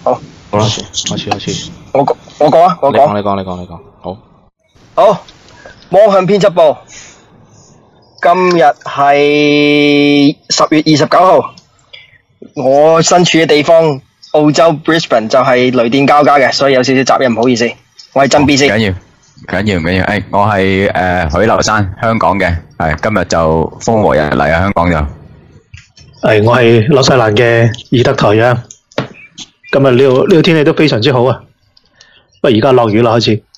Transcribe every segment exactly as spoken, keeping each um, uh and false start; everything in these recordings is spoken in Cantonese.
好， 好啦，開始開始。 我講我講啊，我講。 你講你講你講，好。 好，網向編輯部，今日係十月二十九號，我身處嘅地方澳洲 Brisbane 就係雷電交加嘅，所以有少少雜音，唔好意思。我係真 B 先。 緊要緊要唔緊要？誒，我係誒許留山，香港嘅，係今日就風和日麗啊，香港就。 係，我係紐西蘭嘅爾德台啊。今日呢度呢個天氣都非常之好啊，不過而家落雨啦開始。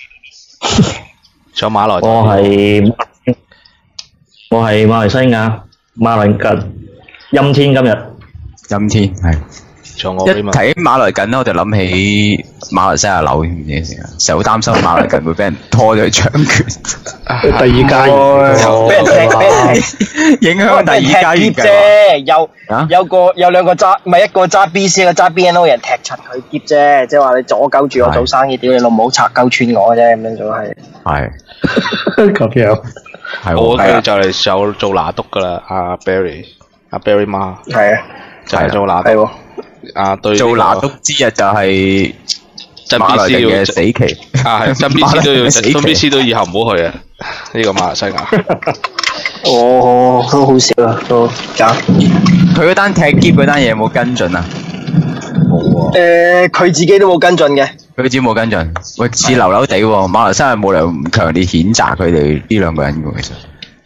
上馬來， 我係我係馬來西亞馬來近陰天今日。 陰天係。一睇馬來近咧，我就諗起馬來西亞樓添嘅時候，成日好擔心馬來近會俾人拖咗去槍決。 第二家園俾人踢，俾人影響第二家園啫，有有個有兩個揸，唔係一個揸 B C，一個揸 B N O 人踢柒佢劫啫，即係話你阻鳩住我做生意，屌你老母拆鳩穿我啫，咁樣就係。 係。 咁樣。 係我哋就嚟有做拿督噶啦，阿 Barry，阿 Barry 媽。 係啊。 就係做拿督。啊，對、這個，做拿督之日就係馬來近嘅死期。 啊，係真 B C 都要，真 B C 都以後唔好去啊！呢、這個馬來西亞。 哦，都好少啊，都搞。 佢嗰單踢劫嗰單嘢有冇跟進啊？冇喎。 誒，佢自己都冇跟進嘅。 佢自己冇跟進，喂，似流流地喎。馬來西亞冇理由唔強烈譴責佢哋呢兩個人嘅其實。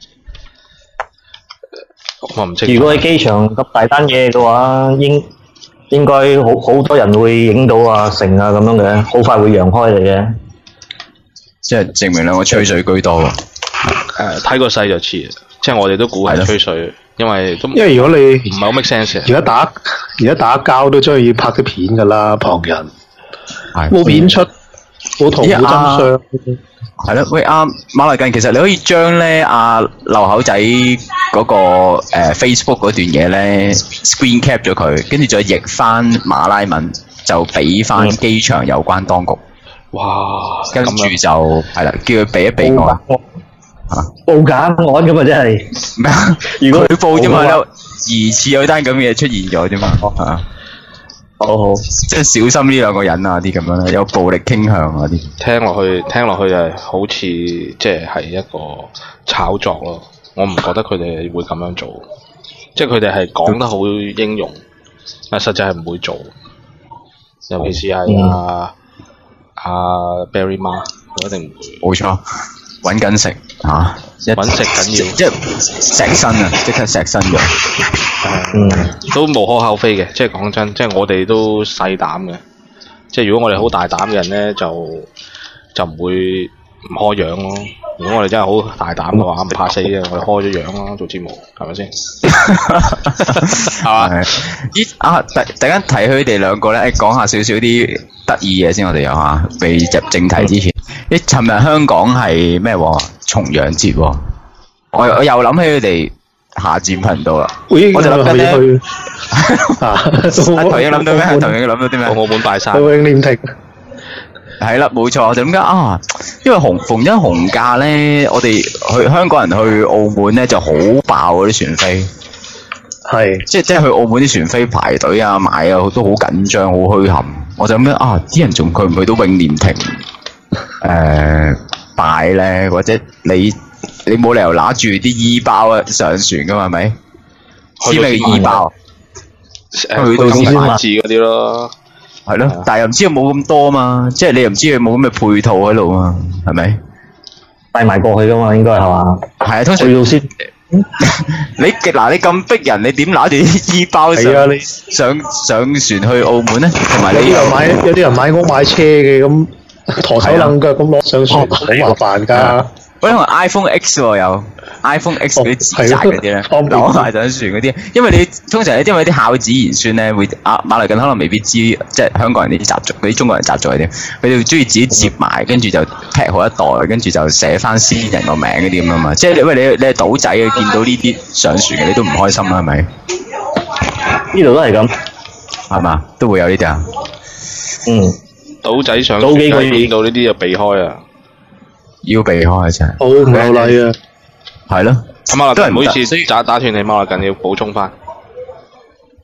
我唔知。 如果喺機場咁大單嘢嘅話，應應該好好多人會影到啊成啊咁樣嘅，好快會揚開嚟嘅。 即係證明兩個吹水居多喎。 誒，睇個勢就似，即係我哋都估係吹水，因為都因為如果你唔係好 make sense 而家打而家打交都中意拍啲片㗎啦，旁人冇片出，冇圖冇真相。 係咯，喂阿馬來近，其實你可以將咧阿漏口仔嗰個誒 Facebook 嗰段嘢咧 screen cap 咗佢，跟住再譯翻馬拉文，就俾翻機場有關當局。 哇！ 跟住就係啦，叫佢俾一俾我。啊！ 報假案咁啊，真係咩啊？如果佢報啫嘛，有疑似有單咁嘅嘢出現咗啫嘛，係啊。 好好， 即係小心呢兩個人啊！啲咁樣咧，有暴力傾向啊！啲聽落去，聽落去就係好似即係係一個炒作咯。我唔覺得佢哋會咁樣做，即係佢哋係講得好英勇，但實際係唔會做。尤其是係阿阿 Barry 媽，我一定唔會。 冇錯，揾緊食嚇， 揾食緊要， 即係錫身啊！即刻錫身嘅。 嗯，都無可厚非嘅，即係講真，即係我哋都細膽嘅。即係如果我哋好大膽嘅人咧，就就唔會唔開樣咯。如果我哋真係好大膽嘅話，唔怕死嘅，我哋開咗樣咯，做節目係咪先？係嘛？ 咦啊！突突然間提佢哋兩個咧，誒講下少少啲得意嘢先，我哋有嚇，未入正題之前。咦？尋日香港係咩喎？重陽節喎。我我又諗起佢哋。下佔頻道啦，我就諗緊咧。阿頭英諗到咩？阿頭英諗到啲咩？ 澳門拜山。 永念亭。 係啦，冇錯，就咁解啊！因為紅逢因紅假咧，我哋去香港人去澳門咧就好爆嗰啲船飛。係。即係即係去澳門啲船飛排隊啊買啊都好緊張好墟冚。我就咁樣啊！啲人仲去唔去到永念亭誒拜咧？或者你？你冇理由拿住啲衣包啊上船噶嘛，係咪？知咩叫衣包？ 去到金牌字嗰啲咯， 係咯。但係又唔知有冇咁多嘛，即係你又唔知有冇咁嘅配套喺度嘛，係咪？ 帶埋過去噶嘛，應該係嘛？ 係啊，通常要先。你嗱你咁逼人，你點拿住啲衣包上？係啊，你上上船去澳門咧，同埋你有啲人買有啲人買屋買車嘅咁，陀手掕腳咁攞上船，好麻煩㗎。 嗰啲同 iPhone X 喎有 iPhone X 嗰啲紙紮嗰啲咧，攞埋上船嗰啲，因為你通常咧，因為啲孝子賢孫咧會啊馬來近可能未必知，即係香港人啲習俗，嗰啲中國人習俗嗰啲，佢哋中意自己摺埋，跟住就劈好一袋，跟住就寫翻先人個名嗰啲咁啊嘛，即係因為你你係賭仔啊，見到呢啲上船嘅你都唔開心啦，係咪？ 呢度都係咁， 係嘛？都會有呢啲啊。 嗯， 賭仔上船見到呢啲就避開啊。 要避開真係， 好唔有禮啊！ 係咯， 咁啊，都係唔好意思，打打斷你，馬來近要補充翻。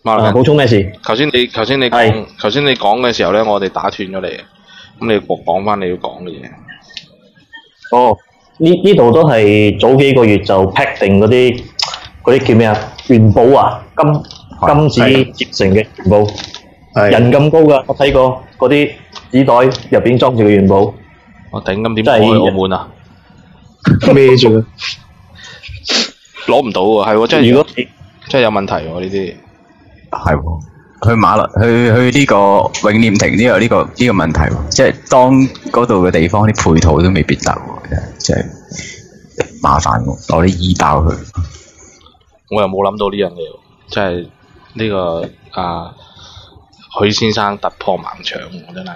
馬來啊，補充咩事？ 頭先你頭先你講頭先你講嘅時候咧，我哋打斷咗你，咁你講翻你要講嘅嘢。 哦，呢呢度都係早幾個月就 pack 定嗰啲嗰啲叫咩啊？元寶啊，金金子折成嘅元寶，人咁高㗎，我睇過嗰啲紙袋入邊裝住嘅元寶。 我頂，咁點攞去澳門啊？ 孭住佢， 攞唔到喎，係喎，真係如果真係有問題喎呢啲。 係喎，去馬來去去呢個永念亭呢個呢個呢個問題喎，即係當嗰度嘅地方啲配套都未必得喎，即係麻煩喎，攞啲衣包去。 我又冇諗到呢樣嘢，即係呢個啊許先生突破盲腸喎，真係。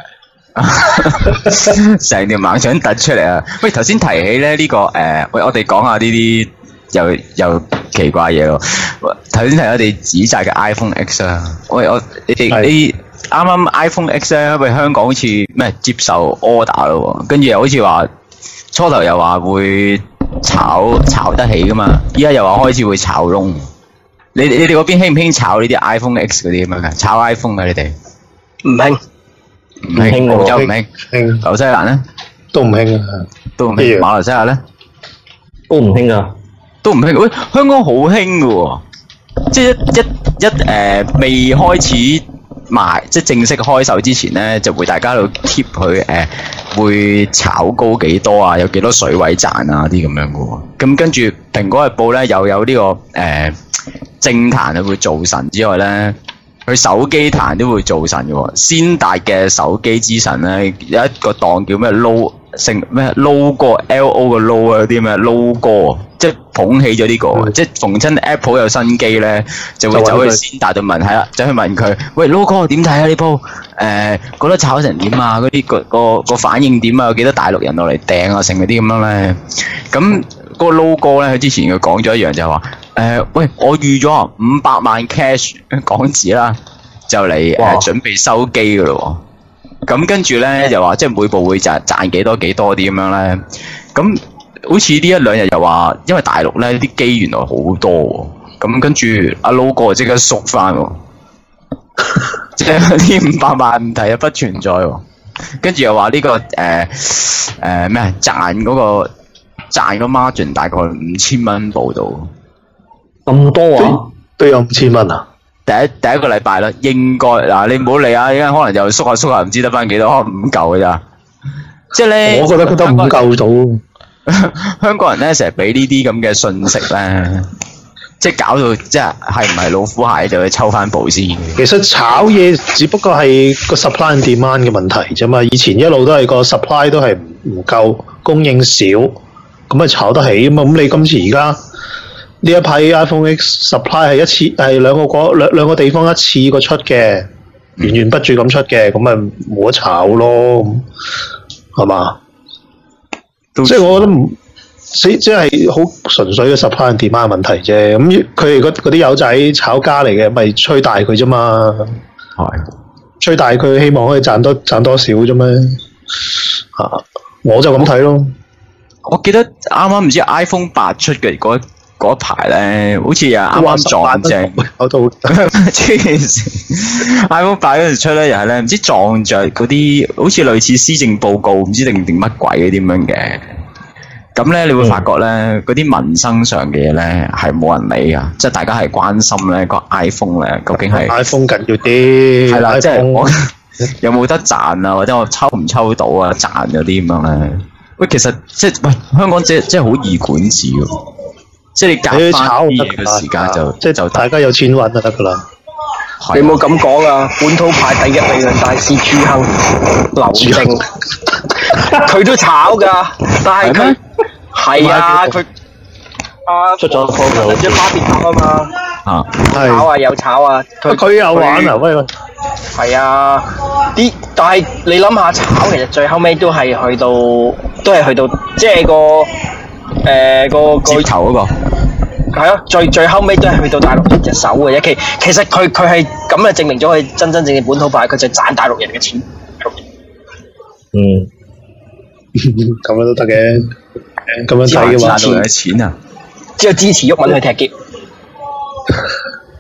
成條盲腸突出嚟啊！喂，頭先提起咧呢、這個誒，喂、呃，我哋講下呢啲又又奇怪嘢喎。頭先提我哋指責嘅 iPhone X 啊，喂，我你哋你啱啱 iPhone X 咧，喂，香港好似咩接受 order 咯，跟住又好似話初頭又話會炒炒得起噶嘛，依家又話開始會炒窿。你你哋嗰邊興唔興炒呢啲 iPhone X 嗰啲咁樣嘅？炒 iPhone 嘅你哋？ 唔興。 唔興，澳洲唔興， 興紐西蘭咧都唔興啊， 都唔興，馬來西亞咧都唔興啊， 都唔興。喂，香港好興嘅喎，即係一一一誒、呃、未開始賣，即係正式開售之前咧，就會大家喺度 keep 佢誒會炒高幾多啊，有幾多水位賺啊啲咁樣嘅喎。咁跟住《蘋果日報》咧又有呢、這個誒、呃、政壇啊會造神之外咧。佢手機壇都會造神嘅喎，先達嘅手機之神咧有一個檔叫咩 low 姓咩 low 哥 L O 嘅 low 啊，啲咩 low 哥，即係捧起咗呢、這個，嗯、即係逢親 Apple 有新機咧，就會走去先達度問，係啦，走去問佢，喂 low 哥點睇啊呢鋪？誒、呃、覺得炒成點啊？嗰啲個個個反應點啊？有幾多大陸人落嚟訂啊？成嗰啲咁樣咧，咁嗰個 low 哥咧，佢之前佢講咗一樣就係話。誒、呃，喂！我預咗五百萬 cash 港紙啦，就嚟誒、呃、準備收機噶咯喎。咁跟住咧又話，即係每部會賺賺幾多幾多啲咁樣咧。咁好似呢一兩日又話，因為大陸咧啲機原來好多喎。咁跟住阿 Low 哥即刻縮翻喎，即係啲五百萬唔提啊，不存在喎。跟住又話呢、這個誒誒咩賺嗰個賺個 margin 大概五千蚊報到。 咁多啊？ 都有五千蚊啊！ 第一第一個禮拜啦，應該嗱你唔好理啊，依家可能又縮下縮下，唔知得翻幾多，可能五嚿嘅咋。即係咧， 我覺得佢得五嚿到。 香港人咧成日俾呢啲咁嘅信息咧，即係搞到即係係唔係老虎蟹就去抽翻部先。 其實炒嘢只不過係個 supply and demand 嘅問題啫嘛。以前一路都係個 supply 都係唔夠，供應少，咁咪炒得起啊嘛。咁你今次而家？呢一批 iPhone X supply 係一次係兩個個兩兩個地方一次過出嘅，源源不絕咁出嘅，咁咪冇得炒咯，係嘛？即係我覺得唔，即即係好純粹嘅 supply and demand 問題啫。咁佢哋嗰啲友仔炒家嚟嘅，咪吹大佢啫嘛。係吹大佢，希望可以賺多賺多少啫咩？啊，我就咁睇咯。 我記得啱啱唔知 iPhone 八出嘅嗰嗰一排咧，好似又啱啱撞正， 我都黐線 iPhone 八嗰陣出咧，又係咧唔知撞着嗰啲，好似類似施政報告，唔知定定乜鬼嗰啲咁樣嘅。咁咧，你會發覺咧，嗰啲民生上嘅嘢咧係冇人理噶，即係大家係關心咧個 iPhone 咧究竟係 iPhone 緊要啲， 係啦，即係我有冇得賺啊，或者我抽唔抽到啊，賺嗰啲咁樣咧。喂，其實即係喂香港即係即係好易管治喎。即係你夾翻啲嘢嘅時間就即係就大家有錢揾就得噶啦。 你冇咁講啊！本土派第一利潤大師朱亨、劉正，佢都炒㗎，但係佢係啊，佢啊出咗科就隻巴別塔啊嘛， 啊炒啊又炒啊， 佢佢有玩啊喂喂， 係啊啲，但係你諗下炒其實最後尾都係去到都係去到即係個誒個個接頭嗰個。 係咯，最最後尾都係去到大陸人隻手嘅啫。其其實佢佢係咁啊，證明咗佢真真正正本土派，佢就係賺大陸人嘅錢。 嗯， 咁樣都得嘅，咁樣睇嘅話， 賺到人嘅錢啊！ 之後支持鬱文去踢劫。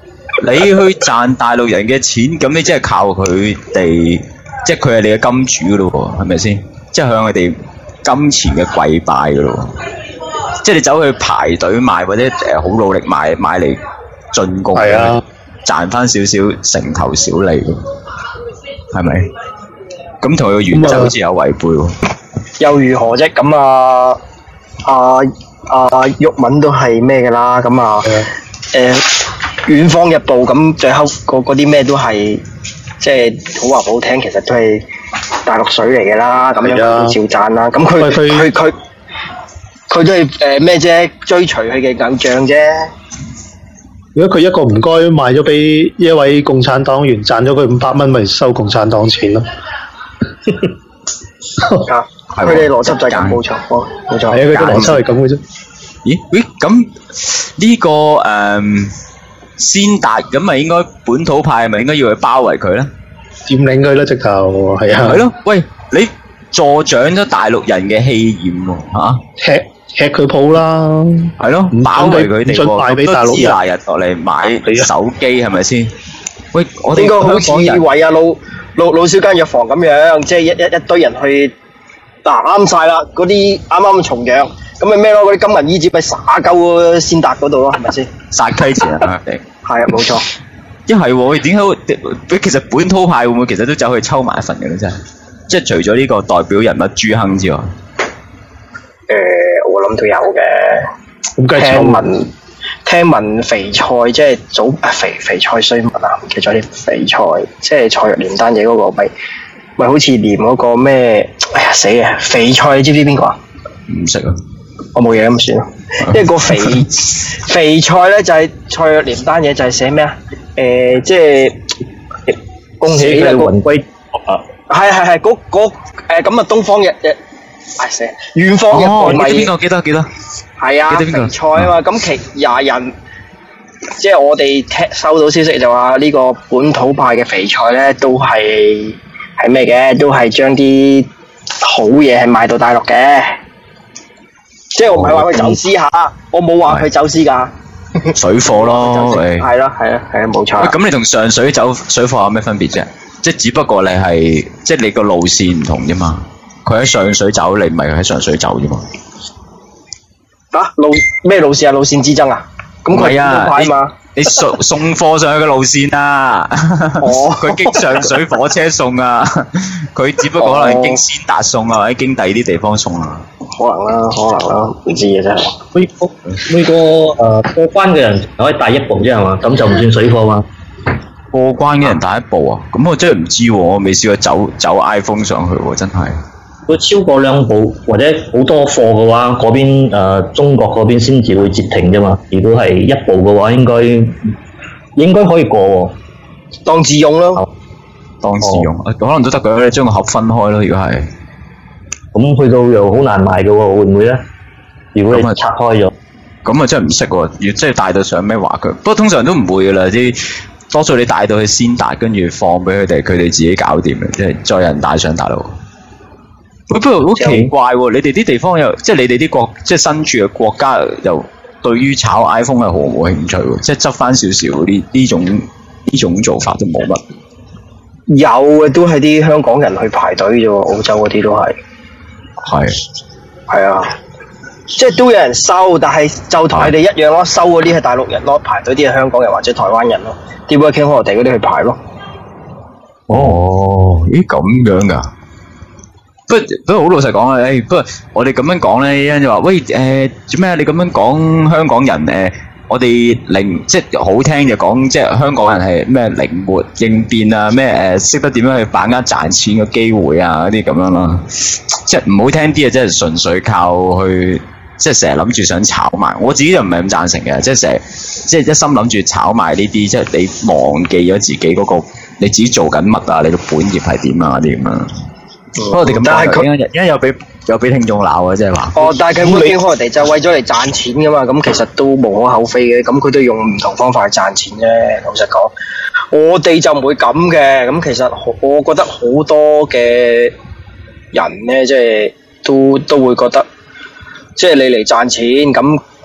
你去賺大陸人嘅錢，咁你即係靠佢哋，即係佢係你嘅金主噶咯喎，係咪先？即係向佢哋金錢嘅跪拜噶咯喎，即係你走去排隊買或者誒好努力買買嚟進貢，係啊，賺翻少少成頭小利喎，係咪？咁同佢嘅原則好似有違背喎。 又如何啫？咁啊啊啊！毓民都係咩嘅啦？咁啊誒遠方日報咁最後嗰嗰啲咩都係即係好話唔好聽，其實都係大陸水嚟嘅啦。咁樣照讚啦。咁佢佢佢佢都係誒咩啫？追隨佢嘅偶像啫。 如果佢一個唔該賣咗俾一位共產黨員，賺咗佢五百蚊，咪收共產黨錢咯。 佢哋邏輯就係咁，冇錯，冇錯。係啊， 佢啲邏輯係咁嘅啫。 咦？喂，咁呢個誒先達咁咪應該本土派咪應該要去包圍佢咧？ 佔領佢啦，直頭係啊。 係咯，喂，你助長咗大陸人嘅氣焰喎嚇！ 吃吃佢鋪啦， 係咯，包圍佢哋喎， 大陸都支那日落嚟買手機係咪先？喂，我哋應該好似為阿老老老少間藥房咁樣，即係一一一堆人去。嗱啱晒啦，嗰啲啱啱重陽，咁咪咩咯？嗰啲金銀衣紙咪撒鳩先達嗰度咯，係咪先？ 殺雞錢啊！係啊，冇錯。 一係喎，點解？其實本土派會唔會其實都走去抽埋一份嘅咧？真係，即係除咗呢個代表人物朱亨之外，誒、 呃，我諗都有嘅。咁聽聞聽聞肥菜即係早啊肥肥菜衰物啊，唔記咗啲肥菜，即係蔡若蓮單嘢嗰個咪。咪好似連嗰個咩？哎呀死啊！肥菜你知唔知邊個啊？ 唔識啊！ 我冇嘢咁算咯。因為個肥肥菜咧就係、是、蔡若蓮單嘢就係寫咩啊？誒、呃，即係恭喜你魂歸啊！係係係嗰嗰誒咁啊！東方日日係寫遠方日報咪？ 邊個記得記得？ 係啊，肥菜啊嘛！咁其廿人即係我哋聽收到消息就話呢個本土派嘅肥菜咧都係。係咩嘅？都係將啲好嘢係賣到大陸嘅，即係我唔係話佢走私下，哦、我冇話佢走私㗎。 水貨咯， 係係啦係啦係啦，冇錯。 咁你同上水走水貨有咩分別啫？即係只不過你係即係你個路線唔同啫嘛。佢喺上水走，你唔係喺上水走啫嘛。 啊路咩路線啊？路線之爭啊？咁佢係啊快嘛？ 你送送貨上去嘅路線啊，佢、哦、經上水火車送啊，佢只不過可能經先達送啊，或者經第二啲地方送啊， 可能啦，可能啦，唔知嘅真係。 每個每個誒過關嘅人可以帶一部啫係嘛，咁就唔算水貨嘛。 過關嘅人帶一部啊？咁我真係唔知喎，我未試過走走 iPhone 上去喎，真係。 如果超過兩部或者好多貨嘅話，嗰邊誒、呃、中國嗰邊先至會截停啫嘛。如果係一部嘅話，應該應該可以過喎， 當自用咯。哦、 當自用，哦、可能都得嘅，你將個盒分開咯。如果係， 咁去到又好難賣嘅喎，會唔會咧？如果你拆開咗， 咁啊真係唔識喎。要即係帶到上咩話佢？不過通常都唔會嘅啦，啲多數你帶到去先達，跟住放俾佢哋，佢哋自己搞掂嘅，即係再有人帶上大陸。不過好奇怪喎！你哋啲地方又即係你哋啲國，即係身處嘅國家又對於炒 iPhone 係毫無興趣喎，即係執翻少少呢呢種呢種做法都冇乜。 有嘅都係啲香港人去排隊啫喎，澳洲嗰啲都係。 係。係啊，即係都有人收，但係就同佢哋一樣咯，收嗰啲係大陸人咯，排隊啲係香港人或者台灣人咯，啲 working holiday嗰啲去排咯。 哦，咦咁樣㗎？不不過好老實講啊，誒不過我哋咁樣講咧，有人就話喂誒做咩啊？你咁樣講香港人誒、呃，我哋靈即係好聽就講，即係香港人係咩靈活應變啊，咩誒識得點樣去把握賺錢嘅機會啊嗰啲咁樣咯，即係唔好聽啲啊，即係純粹靠去即係成日諗住想炒賣。我自己就唔係咁贊成嘅，即係成日即係一心諗住炒賣呢啲，即係你忘記咗自己嗰、嗰個你自己做緊乜啊，你個本業係點啊啲咁樣。不過我哋咁講，而家而家有俾有俾聽眾鬧啊，即係話。哦， 但係佢會經開地就係為咗嚟賺錢噶嘛，咁其實都無可厚非嘅。咁佢都用唔同方法去賺錢啫。老實講，我哋就唔會咁嘅。咁其實我覺得好多嘅人咧，即係都都會覺得，即係你嚟賺錢，咁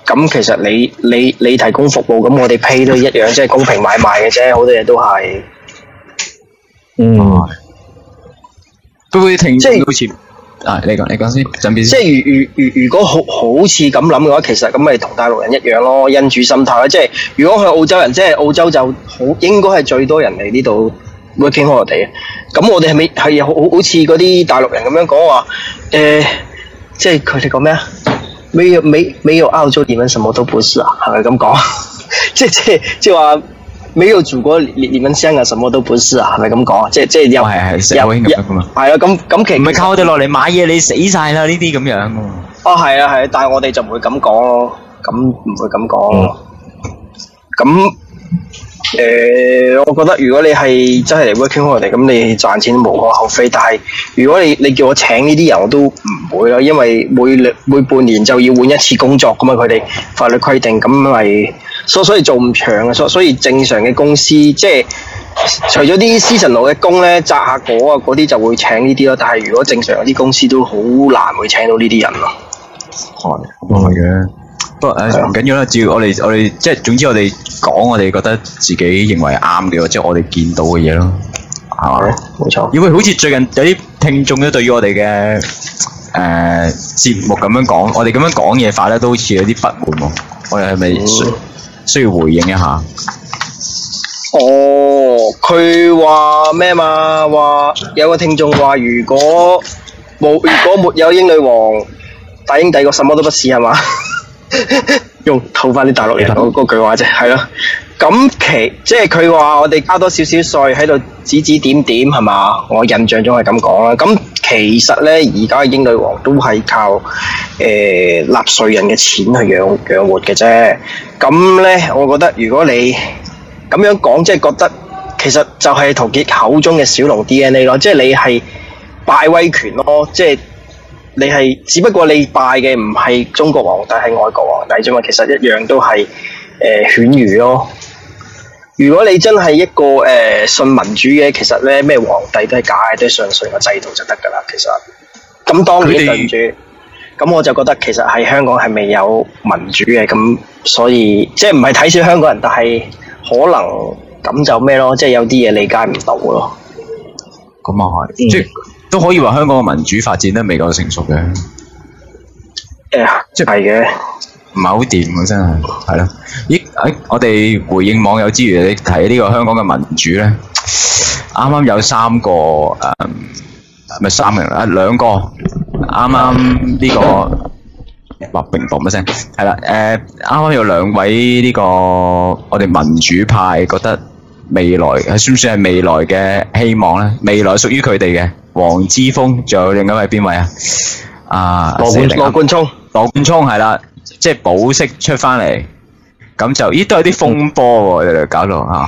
咁其實你你你提供服務，咁我哋 pay 都一樣，即係公平買賣嘅啫，好多嘢都係。 嗯。會唔會停？ 即係好似啊，你講你講先，準備先。 即係如如如如果好好似咁諗嘅話，其實咁咪同大陸人一樣咯，因主心態啦。即係如果係澳洲人，即係澳洲就好應該係最多人嚟呢度 working holiday 嘅。咁我哋係咪係好好似嗰啲大陸人咁樣講話？誒、呃，即係佢哋講咩啊？沒有沒沒有澳洲，你們什麼都不是啊？係咪咁講？即係即係即係話。沒有祖國，你你們香港什麼都不是啊？係咪咁講啊？即係即係又係係成日好興咁樣噶嘛？ 係啊，咁咁其實唔係靠我哋落嚟買嘢，你死晒啦！呢啲咁樣噶嘛？ 哦，係啊係啊，但係我哋就唔會咁講咯，咁唔會咁講咯。咁誒、呃，我覺得如果你係真係嚟 working holiday，咁你賺錢無可厚非。但係如果你你叫我請呢啲人，我都唔會啦，因為每兩每半年就要換一次工作噶嘛，佢哋法律規定，咁咪。所所以做唔長啊，所所以正常嘅公司即係除咗啲 seasonal 嘅工咧，摘下果啊嗰啲就會請呢啲咯。但係如果正常嗰啲公司都好難會請到呢啲人咯。 係，咁係嘅。不過誒唔緊要啦，只要我哋我哋即係總之我哋講我哋覺得自己認為啱嘅，即係我哋見到嘅嘢咯，係嘛？ 冇錯。 因為好似最近有啲聽眾咧對於我哋嘅誒節目咁樣講，我哋咁樣講嘢法咧都好似有啲不滿喎。我哋係咪？嗯需要回應一下。 哦，佢話咩嘛？話有個聽眾話，如果冇如果沒有英女王，大英帝國什麼都不是係嘛？用套翻啲大陸人嗰嗰句話啫，係咯。咁其即係佢話我哋加多少少稅喺度指指點點係嘛？我印象中係咁講啦。咁其實咧，而家嘅英女王都係靠誒納稅人嘅錢去養養活嘅啫。咁咧，我覺得如果你咁樣講，即係覺得其實就係陶傑口中嘅小龍 D N A 咯，即係你係拜威權咯，即係你係只不過你拜嘅唔係中國皇帝，係外國皇帝啫嘛，其實一樣都係誒犬儒咯。如果你真係一個誒、呃、信民主嘅，其實咧咩皇帝都係假嘅，都係順順個制度就得㗎啦。其實咁當然對唔住，咁我就覺得其實喺香港係未有民主嘅，咁所以即係唔係睇小香港人，但係可能咁就咩咯，即係有啲嘢理解唔到咯。 咁啊係，即係都可以話香港嘅民主發展得未夠成熟嘅。 誒，即係嘅。 唔係好掂啊！真係，係咯。咦？誒，我哋回應網友之餘，你睇呢個香港嘅民主咧，啱啱有三個誒，咪三個人啊，兩個啱啱呢個話乒乓一聲，係啦。誒，啱啱有兩位呢個我哋民主派覺得未來係算唔算係未來嘅希望咧？未來屬於佢哋嘅黃之鋒，仲有另一位邊位啊？啊， 羅冠羅冠聰， 羅冠聰係啦。即係保釋出翻嚟，咁就咦都有啲風波喎，你哋搞到嚇。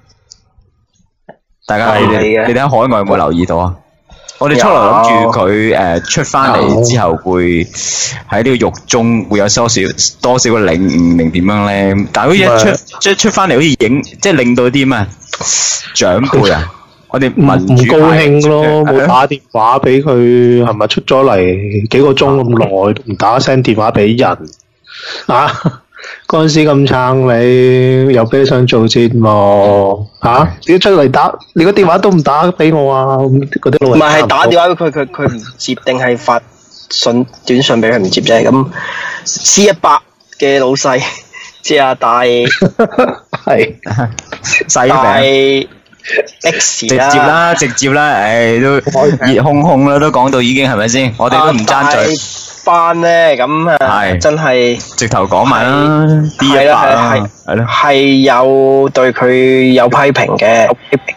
大家你哋你哋喺海外有冇留意到啊？我哋初來諗住佢誒出翻嚟之後會喺呢個獄中會有多少多少個領悟定點樣咧？但係好似一出即係出翻嚟好似影即係令到啲咩長輩啊，我哋民主唔高興咯，冇打電話俾佢係咪出咗嚟幾個鐘咁耐都唔打聲電話俾人。啊！嗰陣時咁撐你，又俾你上做節目，嚇點解出嚟打？你個電話都唔打俾我啊！嗰啲老人唔係係打電話俾佢，佢佢唔接定係發信短信俾佢唔接啫。咁 C 一百嘅老細，即係阿大係細餅 X 直接啦，直接啦，誒都熱烘烘啦，都講到已經係咪先？我哋都唔爭嘴。 班咧咁啊，真係直頭講埋啦 ，D 一百啦，係咯， 係有對佢有批評嘅。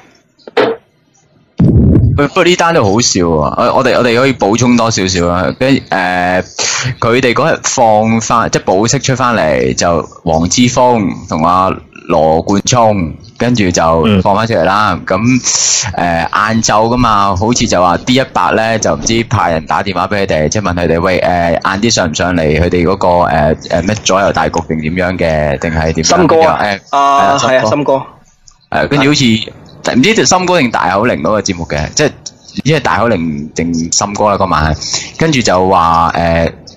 不過呢單都好笑啊！我哋我哋可以補充多少少啦。跟誒，佢哋嗰日放翻即係保釋出翻嚟，就黃之鋒同阿羅冠聰。跟住就放翻出嚟啦，咁誒晏晝噶嘛，好似就話 D 一百咧就唔知派人打電話俾佢哋，即係問佢哋喂誒晏啲上唔上嚟，佢哋嗰個誒誒咩左右大局定點樣嘅，定係點樣？ 森哥啊，啊係啊，森哥。誒跟住好似唔知條森哥定大口玲嗰個節目嘅，即係因為大口玲定森哥啦嗰晚，跟住就話誒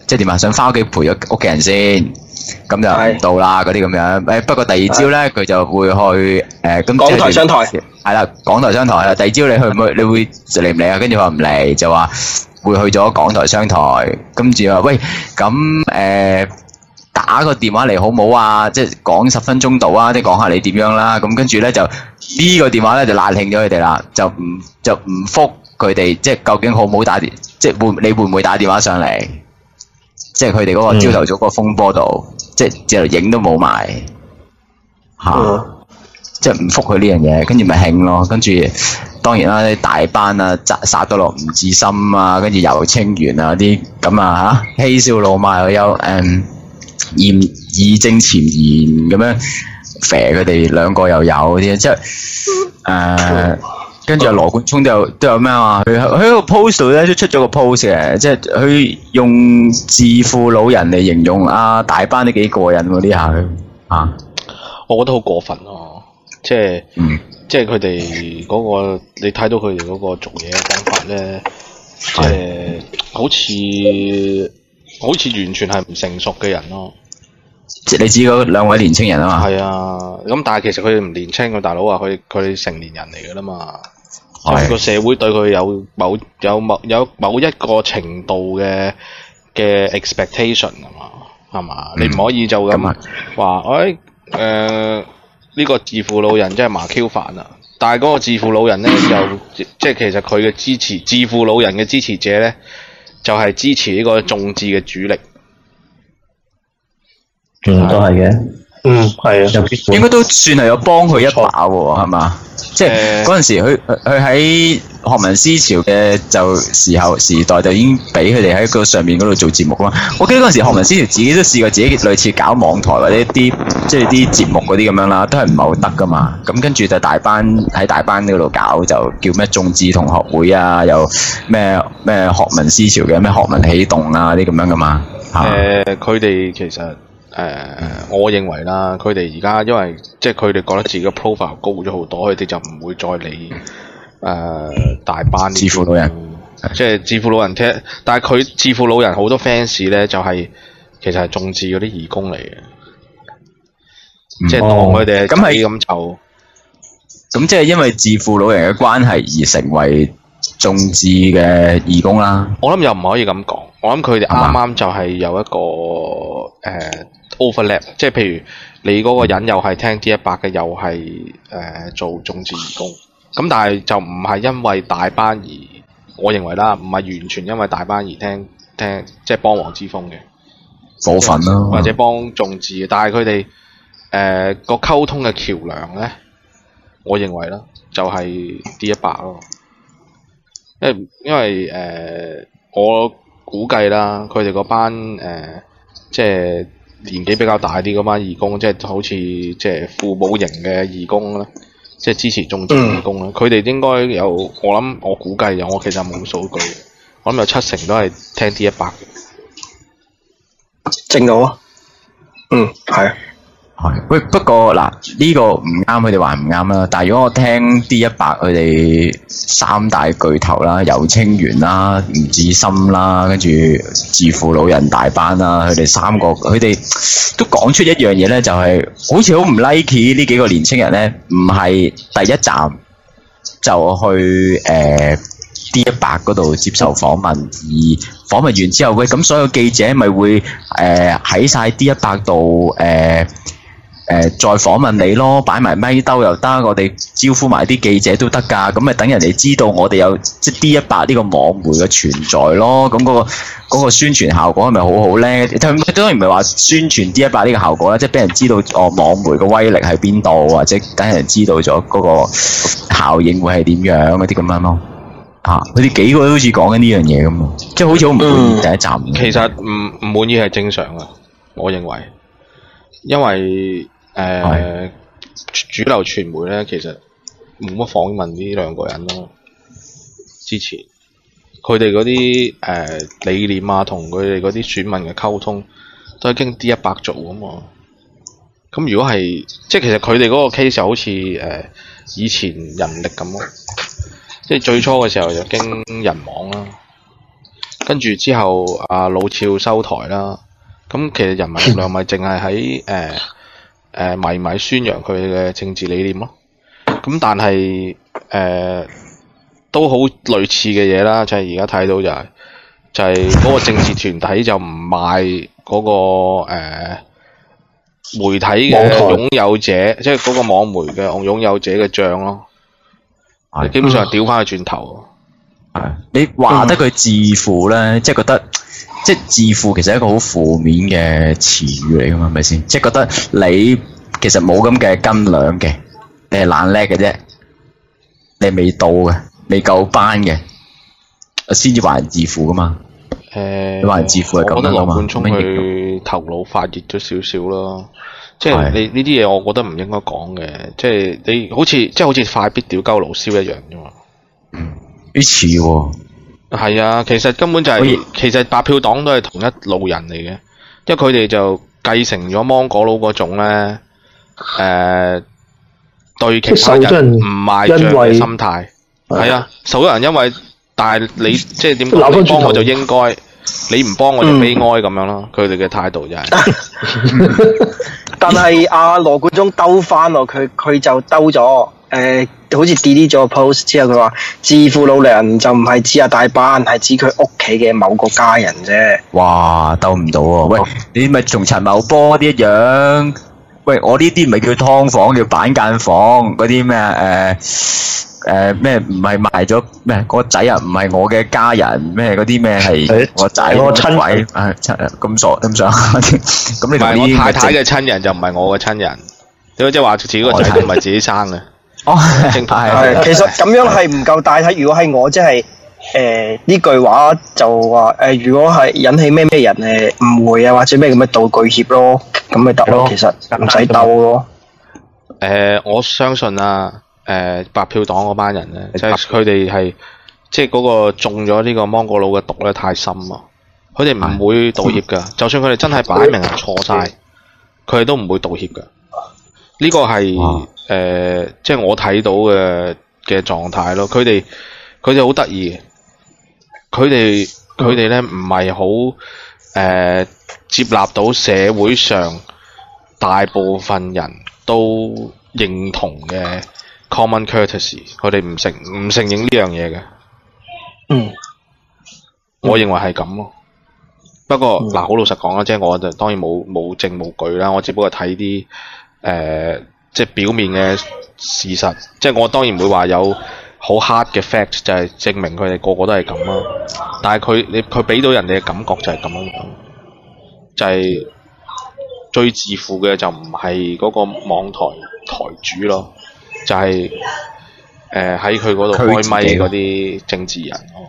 即係點啊？想翻屋企陪咗屋企人先，咁就唔到啦嗰啲咁樣。誒不過第二朝咧，佢就會去誒咁。港台商台係啦，港台商台啦。第二朝你去唔去？你會嚟唔嚟啊？跟住話唔嚟，就話會去咗港台商台。跟住話喂，咁誒、呃、打個電話嚟好唔好啊？即係講十分鐘到啊，即係講下你點樣啦。咁跟住咧就呢個電話咧就辣興咗佢哋啦，就唔就唔覆佢哋，即係究竟好唔好打電？即係會你會唔會打電話上嚟？即係佢哋嗰個朝頭早嗰個風波度，嗯、即係直頭影都冇埋嚇，嗯、即係唔覆佢呢樣嘢，跟住咪興咯。跟住當然啦，啲大班啊，殺殺到落吳志森啊，跟住游清源啊啲咁啊嚇，嬉笑怒罵又有誒義義正詞嚴咁樣肥佢哋兩個又有啲，即係誒。呃跟住阿羅冠聰都有都有咩啊？佢喺個 post 度咧都出咗個 post 嘅，即係佢用自負老人嚟形容啊大班都幾過癮喎啲下啊！ 我覺得好過分咯、啊，即係、嗯、即係佢哋嗰個你睇到佢哋嗰個做嘢嘅方法咧，即係好似好似完全係唔成熟嘅人咯。 即係你指嗰兩位年青人啊嘛？係啊，咁但係其實佢哋唔年青嘅大佬啊，佢佢哋成年人嚟噶啦嘛。係個社會對佢有某有某有某一個程度嘅嘅 expectation 啊嘛，係嘛？嗯、你唔可以就咁話，誒誒呢個自負老人真係麻 Q 煩啊！但係嗰個自負老人咧，就即係其實佢嘅支持自負老人嘅支持者咧，就係、是、支持呢個眾志嘅主力。 嗯，都係嘅。嗯，係啊， 應該都算係有幫佢一把喎，係嘛？即係嗰陣時，佢佢喺學民思潮嘅就時候時代就已經俾佢哋喺個上面嗰度做節目啦。我記得嗰陣時學民思潮自己都試過自己類似搞網台或者啲即係啲節目嗰啲咁樣啦，都係唔係好得噶嘛。咁跟住就大班喺大班嗰度搞，就叫咩眾志同學會啊，又咩咩學民思潮嘅咩學民起動啊啲咁樣噶嘛。誒、 呃，佢哋其實。誒、呃，我認為啦，佢哋而家因為即係佢哋覺得自己嘅 profile 高咗好多，佢哋就唔會再理誒、呃、大班自負老人， 即係自負老人聽，但係佢自負老人好多 fans 咧，就係、是、其實係眾志嗰啲義工嚟嘅，嗯、即係當佢哋係雞咁湊。 咁即係因為自負老人嘅關係而成為眾志嘅義工啦。 我諗又唔可以咁講，我諗佢哋啱啱就係有一個誒。呃 overlap， 即係譬如你嗰個人又係聽 D 一百嘅，又係誒、呃、做眾志義工，咁但係就唔係因為大班而，我認為啦，唔係完全因為大班而聽聽，即係幫黃之鋒嘅部分咯， 或者幫眾志嘅，但係佢哋誒個溝通嘅橋梁咧，我認為啦，就係 D 一百咯，因為因為誒、呃、我估計啦，佢哋嗰班誒、呃、即係。年紀比較大啲嗰班義工，即係好似即係父母型嘅義工啦，即係支持眾志義工啦。佢哋、嗯、應該有，我諗我估計有，我其實冇數據，我諗有七成都係聽 D 一百嘅。 正到啊！嗯，係。 係。喂，不過嗱，呢、這個唔啱，佢哋話唔啱啦。但係如果我聽 D 一百佢哋三大巨頭啦，游清源啦、吳志森啦，跟住自負老人大班啦，佢哋三個，佢哋都講出一樣嘢咧，就係、是、好似好唔 like 呢幾個年青人咧，唔係第一站就去誒、呃、D 一百嗰度接受訪問，而訪問完之後，喂，咁所有記者咪會誒喺晒 D 一百度誒。呃誒、呃，再訪問你咯，擺埋咪兜又得，我哋招呼埋啲記者都得噶，咁咪等人哋知道我哋有即係 D 一百呢個網媒嘅存在咯。咁嗰、嗰個、嗰個宣傳效果係咪好好咧？當然唔係話宣傳 D 一百呢個效果啦，即係俾人知道哦網媒嘅威力喺邊度，或者等人知道咗嗰個效應會係點樣嗰啲咁樣咯。啊，佢哋幾個都好似講緊呢樣嘢咁啊，即係好似好唔滿意第一站、嗯。 其實唔唔滿意係正常嘅，我認為，因為。誒、呃、主流傳媒咧，其實冇乜訪問呢兩個人咯。之前佢哋嗰啲誒理念啊，同佢哋嗰啲選民嘅溝通，都係經 D 一百做㗎嘛。咁如果係即係其實佢哋嗰個 case 就好似誒、呃、以前人力咁咯，即係最初嘅時候就經人網啦。 跟住之後阿老肖收台啦。咁其實人民力量咪淨係喺誒誒咪咪宣揚佢嘅政治理念咯。咁但係誒、呃、都好類似嘅嘢啦，就係而家睇到就係、是、就係、是、嗰個政治團體就唔賣嗰、那個、呃、媒體嘅擁有者，即係嗰個網媒嘅擁有者嘅帳咯。係基本上係掉翻去轉頭。 係你話得佢自負咧，嗯、即係覺得即係自負其實係一個好負面嘅詞語嚟㗎嘛，係咪先？即係覺得你其實冇咁嘅斤兩嘅。你係懶叻嘅啫，你未到嘅，未夠班嘅，先至話人自負噶嘛。誒、呃，你話人自負係咁樣噶嘛？ 羅冠聰佢頭腦發熱咗少少咯，即係你呢啲嘢，我覺得唔應該講嘅。即係你好似即係好似快必屌鳩盧蕭一樣啫嘛。 嗯，啲似喎。 係啊，其實根本就係、是，其實白票黨都係同一路人嚟嘅，因為佢哋就繼承咗芒果佬嗰種咧，誒、呃。對其他人唔賣帳嘅心態，係啊，受咗人因為，但係你即係點講？你幫我就應該，你唔幫我就悲哀咁樣咯。佢哋嘅態度就係。 但係阿羅冠聰兜翻喎，佢佢就兜咗，誒，好似 delete 咗個 post 之後，佢話自負老人就唔係指阿大班，係指佢屋企嘅某個家人啫。哇， 兜唔到喎！喂，你咪同陳茂波啲一樣。喂，我呢啲唔係叫劏房，叫板間房，嗰啲咩誒誒咩唔係賣咗咩？嗰個仔啊，唔係我嘅家人咩？嗰啲咩係我仔我親鬼啊？咁傻咁想咁你同啲我太太嘅親人就唔係我嘅親人，點解即係話自己個仔都唔係自己生嘅？ 哦， 係其實咁樣係唔夠大體。如果係我即係。誒呢、呃、句話就話誒、呃，如果係引起咩咩人誒誤會啊，或者咩咁嘅道具協咯，咁咪得咯。其實唔使鬥咯。 誒、呃，我相信啊，誒、呃、白票黨嗰班人咧，即係佢哋係即係嗰個中咗呢個芒果佬嘅毒咧太深啊！佢哋唔會道歉㗎，就算佢哋真係擺明係錯晒，佢哋都唔會道歉㗎。呢、這個係誒、呃，即係我睇到嘅嘅狀態咯。佢哋佢哋好得意嘅。佢哋佢哋咧唔係好誒接納到社會上大部分人都認同嘅 common courtesy， 佢哋唔承唔承認呢樣嘢嘅。 嗯， 我認為係咁咯。不過嗱，好、嗯、老實講啦，即係我就當然冇冇證冇據啦，我只不過睇啲誒即係表面嘅事實，即係我當然唔會話有好 hard 嘅 fact 就係證明佢哋個個都係咁啦，但係佢你佢俾到人哋嘅感覺就係咁樣樣，就係、是、最自負嘅就唔係嗰個網台台主咯，就係誒喺佢嗰度開咪嗰啲政治人咯。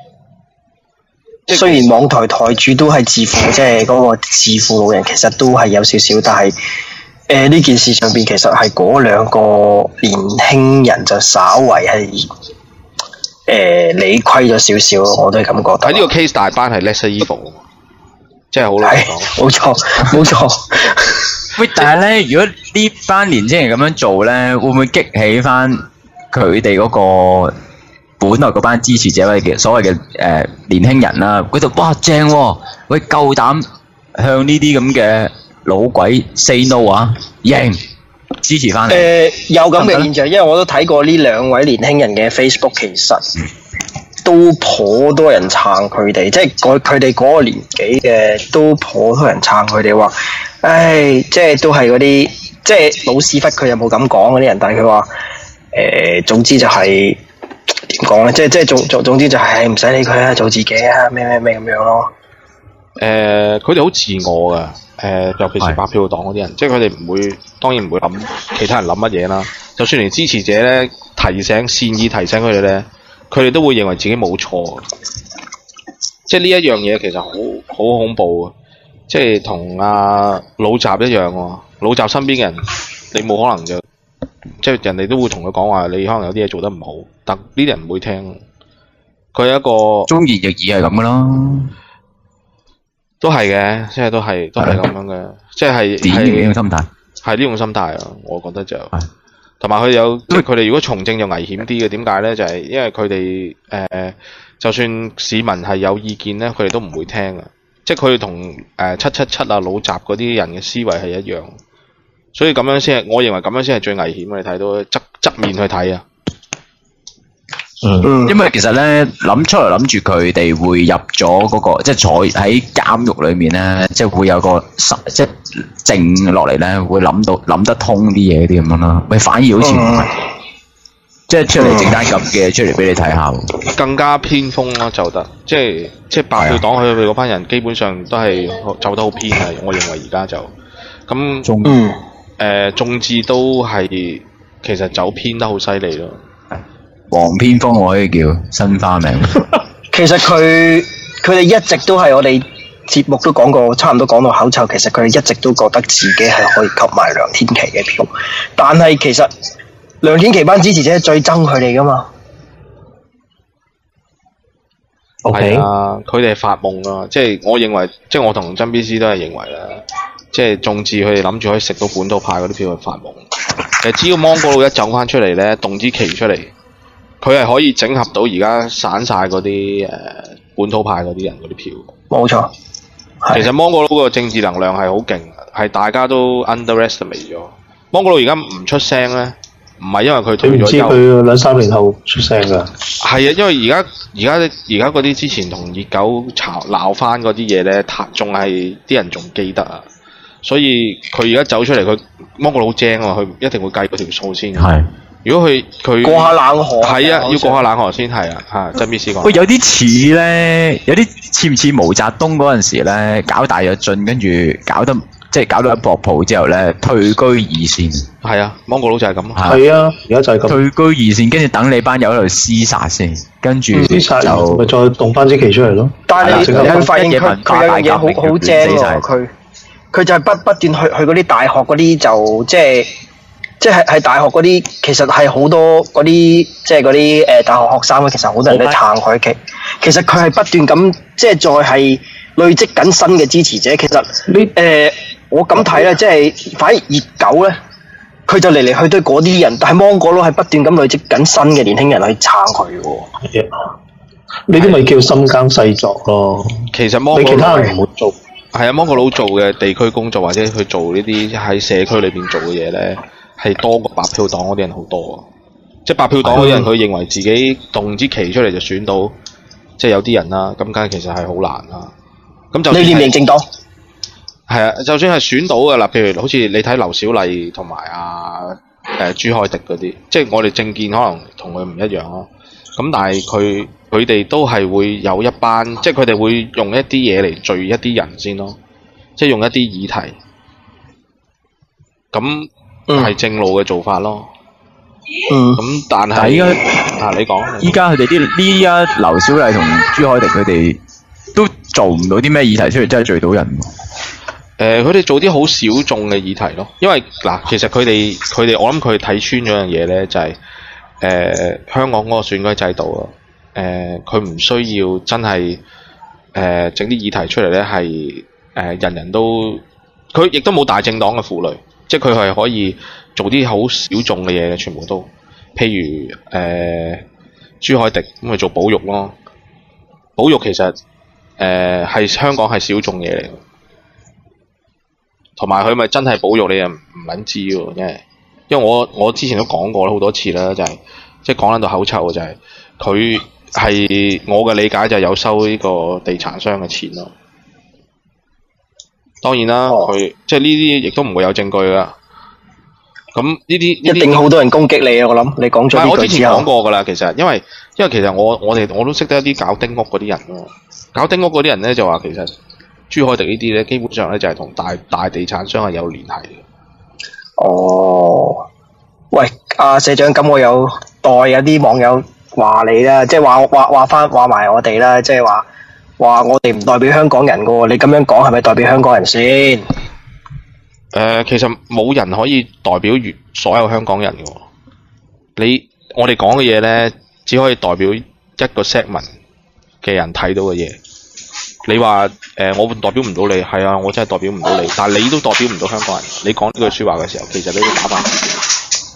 雖然網台台主都係自負，即係嗰個自負老人其實都係有少少，但係。誒，呢、呃、件事上邊其實係嗰兩個年輕人就稍為係誒理虧咗少少咯，我都係咁覺得。 喺呢個 case 大班係 lesser evil，即係好老實講。 冇錯，冇錯。 喂，但係咧，如果呢班年輕人咁樣做咧，會唔會激起翻佢哋嗰個本來嗰班支持者或者所謂嘅誒、呃、年輕人啦、啊？佢就哇正喎、哦，喂夠膽向呢啲咁嘅老鬼 say no 啊，贏支持翻嚟。誒、 呃，有咁嘅現象，因為我都睇過呢兩位年輕人嘅 Facebook， 其實都頗多人撐佢哋，即係佢佢哋嗰個年紀嘅都頗多人撐佢哋話，唉，即係都係嗰啲即係老屎忽，佢又冇咁講嗰啲人，但係佢話誒，總之就係點講咧，即係即係總總總之就係唔使理佢啊，做自己啊，咩咩咩咁樣咯。 誒、呃，佢哋好自我噶。誒、呃，尤其是白票黨嗰啲人，是即係佢哋唔會，當然唔會諗其他人諗乜嘢啦。就算連支持者咧提醒、善意提醒佢哋咧，佢哋都會認為自己冇錯。即係呢一樣嘢其實好好恐怖啊！即係同阿老習一樣喎，老習身邊嘅人，你冇可能就即係人哋都會同佢講話，你可能有啲嘢做得唔好，但呢啲人唔會聽。佢係一個忠言逆耳係咁噶啦。 都係嘅，即係都係都係咁樣嘅，即係典型呢種心態， 係呢種心態啊！我覺得就， 同埋佢有即係佢哋如果從政就危險啲嘅，點解咧？就係、是、因為佢哋誒，就算市民係有意見咧，佢哋都唔會聽嘅。即係佢哋同誒七七七啊老習嗰啲人嘅思維係一樣，所以咁樣先係，我認為咁樣先係最危險嘅。你睇到側側面去睇啊。 嗯，因為其實咧諗出嚟諗住佢哋會入咗嗰、那個，即係坐喺監獄裏面咧，即係會有個即係靜落嚟咧，會諗到諗得通啲嘢啲咁樣啦。咪反而好似唔係，即係出嚟整單咁嘅出嚟俾你睇下， 更加偏鋒咯，走得即係即係白票黨佢哋嗰班人基本上都係走得好偏啊！我認為而家就咁，眾誒眾志都係其實走偏得好犀利咯。 黃偏鋒我可以叫新花名。 其實佢佢哋一直都係我哋節目都講過，差唔多講到口臭。其實佢哋一直都覺得自己係可以吸埋梁天琦嘅票，但係其實梁天琦班支持者最憎佢哋噶嘛。 係啊，佢哋發夢啊！即係我認為，即係我同曾 B C 都係認為啦，即係眾志佢哋諗住可以食到本土派嗰啲票去發夢。其實只要芒果佬一走翻出嚟咧，動支旗出嚟。佢係可以整合到而家散晒嗰啲誒本土派嗰啲人嗰啲票。冇錯，其實芒果佬個政治能量係好勁，係大家都 underestimate 咗。芒果佬而家唔出聲咧，唔係因為佢退咗休。你唔知佢兩三年後出聲㗎？ 係啊，因為而家而家而家嗰啲之前同熱狗吵鬧翻嗰啲嘢咧，仲係啲人仲記得啊。所以佢而家走出嚟，佢芒果佬好精啊，佢一定會計嗰條數先。係。如果佢佢過下冷河， 係啊，要過下冷河先係啊，嚇真必試過。 喂，有啲似咧，有啲似唔似毛澤東嗰陣時咧，搞大躍進，跟住搞得即係搞到一博鋪之後咧，退居二線。 係啊，芒果佬就係咁。 係啊，而家就係咁。退居二線，跟住等你班友喺度廝殺先，跟住廝殺就咪再動翻支旗出嚟咯。 但係你你會發現佢佢有樣嘢好好正喎，佢佢就係不不斷去去嗰啲大學嗰啲就即係。即係喺大學嗰啲，其實係好多嗰啲，即係嗰啲誒大學學生咧，其實好多人都撐佢嘅。其實佢係不斷咁，即係再係累積緊新嘅支持者。其實呢誒、呃，我咁睇咧，即係反而熱狗咧，佢就嚟嚟去都係嗰啲人，但係芒果佬係不斷咁累積緊新嘅年輕人去撐佢喎。 呢啲咪叫深耕細作咯。 其實芒果佬你其他人唔會做。 係啊，芒果佬做嘅地區工作或者去做呢啲喺社區裏邊做嘅嘢咧。係多過白票黨嗰啲人好多啊！即係白票黨嗰啲人，佢認為自己動支旗出嚟就選到，即係有啲人啦。咁梗係其實係好難啦。咁就你認唔認政黨？係啊，就算係選到嘅啦，譬如好似你睇劉小麗同埋啊誒朱凱廸嗰啲，即係我哋政見可能同佢唔一樣咯。咁但係佢佢哋都係會有一班，即係佢哋會用一啲嘢嚟聚一啲人先咯，即係用一啲議題。咁係正路嘅做法咯。嗯。咁但係依家啊，你講。依家佢哋啲呢家劉小麗同朱凱廸佢哋都做唔到啲咩議題出嚟，真係聚到人。誒、呃，佢哋做啲好小眾嘅議題咯。因為嗱，其實佢哋佢哋，我諗佢睇穿咗樣嘢咧，就係、是、誒、呃、香港嗰個選舉制度啊。誒、呃，佢唔需要真係誒整啲議題出嚟咧，係誒人人都，佢亦都冇大政黨嘅負累。即係佢係可以做啲好小眾嘅嘢嘅，全部都，譬如誒、呃、朱凱廸咁去做保育咯，保育其實誒係、呃、香港係小眾嘢嚟，同埋佢咪真係保育你又唔唔撚知喎，因為因為我我之前都講過啦好多次啦，就係、是、即係講撚到口臭就係佢係我嘅理解就係有收呢個地產商嘅錢咯。當然啦，佢、哦、即係呢啲亦都唔會有證據㗎。咁呢啲一定好多人攻擊你啊！我諗你講咗呢句之後，我之前講過㗎啦。其實因為因為其實我我哋我都識得一啲搞丁屋嗰啲人咯。搞丁屋嗰啲人咧就話其實朱凱廸呢啲咧基本上咧就係、是、同大大地產商係有聯繫嘅。哦，喂，阿、啊、社長，咁我有代有啲網友話你啦，即係話話話翻話埋我哋啦，即係話。話我哋唔代表香港人噶喎，你咁樣講係咪代表香港人先？誒、呃，其實冇人可以代表完所有香港人噶。你我哋講嘅嘢咧，只可以代表一個 segment 嘅人睇到嘅嘢。你話誒、呃，我代表唔到你，係啊，我真係代表唔到你，但係你都代表唔到香港人。你講呢句說話嘅時候，其實你都打翻自己。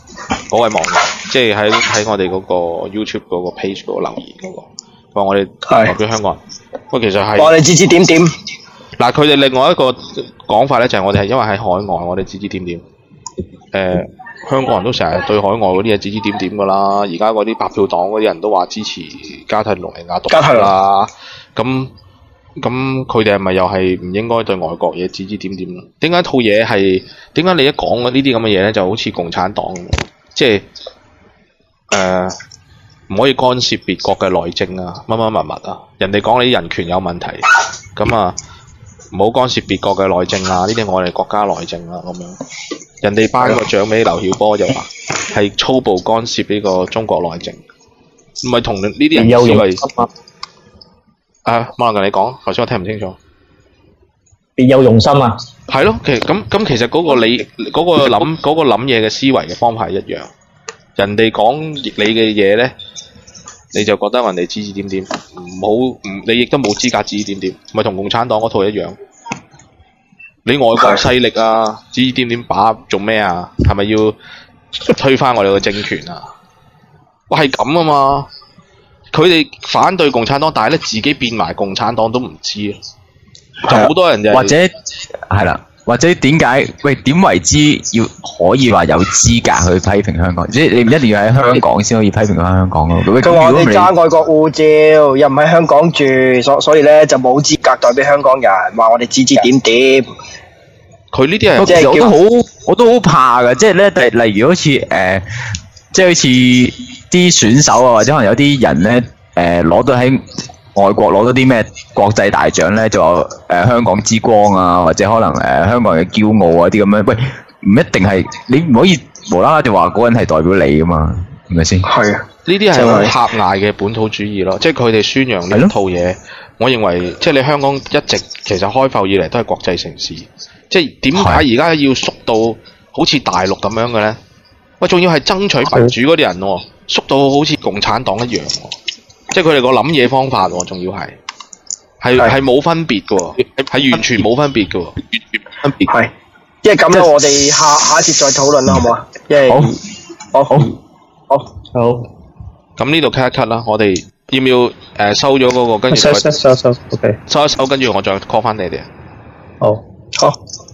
嗰位網友，即係喺喺我哋嗰個 YouTube 嗰個 page 嗰個留言嗰、嗰個，話我哋代表香港人。不過其實係我哋指指點點。 嗱，佢哋另外一個講法咧，就係我哋係因為喺海外，我哋指指點點。誒、呃，香港人都成日對海外嗰啲嘢指指點點㗎啦。而家嗰啲白票黨嗰啲人都話支持加泰隆尼亞獨立啦。咁咁佢哋係咪又係唔應該對外國嘢指指點點咧？點解套嘢係？點解你一講呢啲咁嘅嘢咧，就好似共產黨咁？即係誒唔可以干涉別國嘅內政啊，乜乜物物啊？人哋講你啲人權有問題，咁啊唔好干涉別國嘅內政啊！呢啲我哋國家內政啊咁樣。人哋頒個獎俾劉曉波就話係粗暴干涉呢個中國內政，唔係同呢啲人思維。啊，馬龍，你講，頭先我聽唔清楚。 別有用心啊！ 係咯，其實咁咁，其實嗰個你嗰、嗰個諗嗰個諗嘢嘅思維嘅方法係一樣。人哋講你嘅嘢咧，你就覺得人哋指指點點，唔好唔你亦都冇資格指指點點，咪同共產黨嗰套一樣。你外國勢力啊，指指點點把做咩啊？係咪要推翻我哋嘅政權啊？哇，係咁啊嘛！佢哋反對共產黨，但係咧自己變埋共產黨都唔知啊！就好多人就係、 或者係啦，或者點解？喂，點為之要可以話有資格去批評香港？即係你唔一定要喺香港先可以批評翻香港咯。 佢話我哋揸外國護照，又唔喺香港住，所所以咧就冇資格代表香港人，話我哋指指點點。 佢呢啲係其實我都好，我都好怕㗎。即係咧，例例如好似誒、呃，即係好似啲選手啊，或者可能有啲人咧，誒、呃、攞到喺外國攞到啲咩國際大獎咧，就話誒、呃、香港之光啊，或者可能誒、呃、香港人嘅驕傲啊啲咁樣。喂，唔一定係你唔可以無啦啦就話嗰個人係代表你噶嘛，係咪先？係啊， 呢啲係好狹隘嘅本土主義咯。即係佢哋宣揚呢套嘢，我認為即係你香港一直其實開埠以嚟都係國際城市。即係點解而家要縮到好似大陸咁樣嘅咧？喂，仲要係爭取民主嗰啲人喎，縮到好似共產黨一樣喎。即係佢哋個諗嘢方法喎，仲要係係係冇分別嘅喎，係完全冇分別嘅喎，完全冇分別。 係，即係咁啦，我哋下下一節再討論啦，好唔好啊？因為好，好，好，好， 好。 咁呢度 cut 一 cut 啦，我哋要唔要誒、呃、收咗嗰、嗰個跟住收收收收 ，OK， 收一收，跟住我再 call 翻你哋。 好， 好。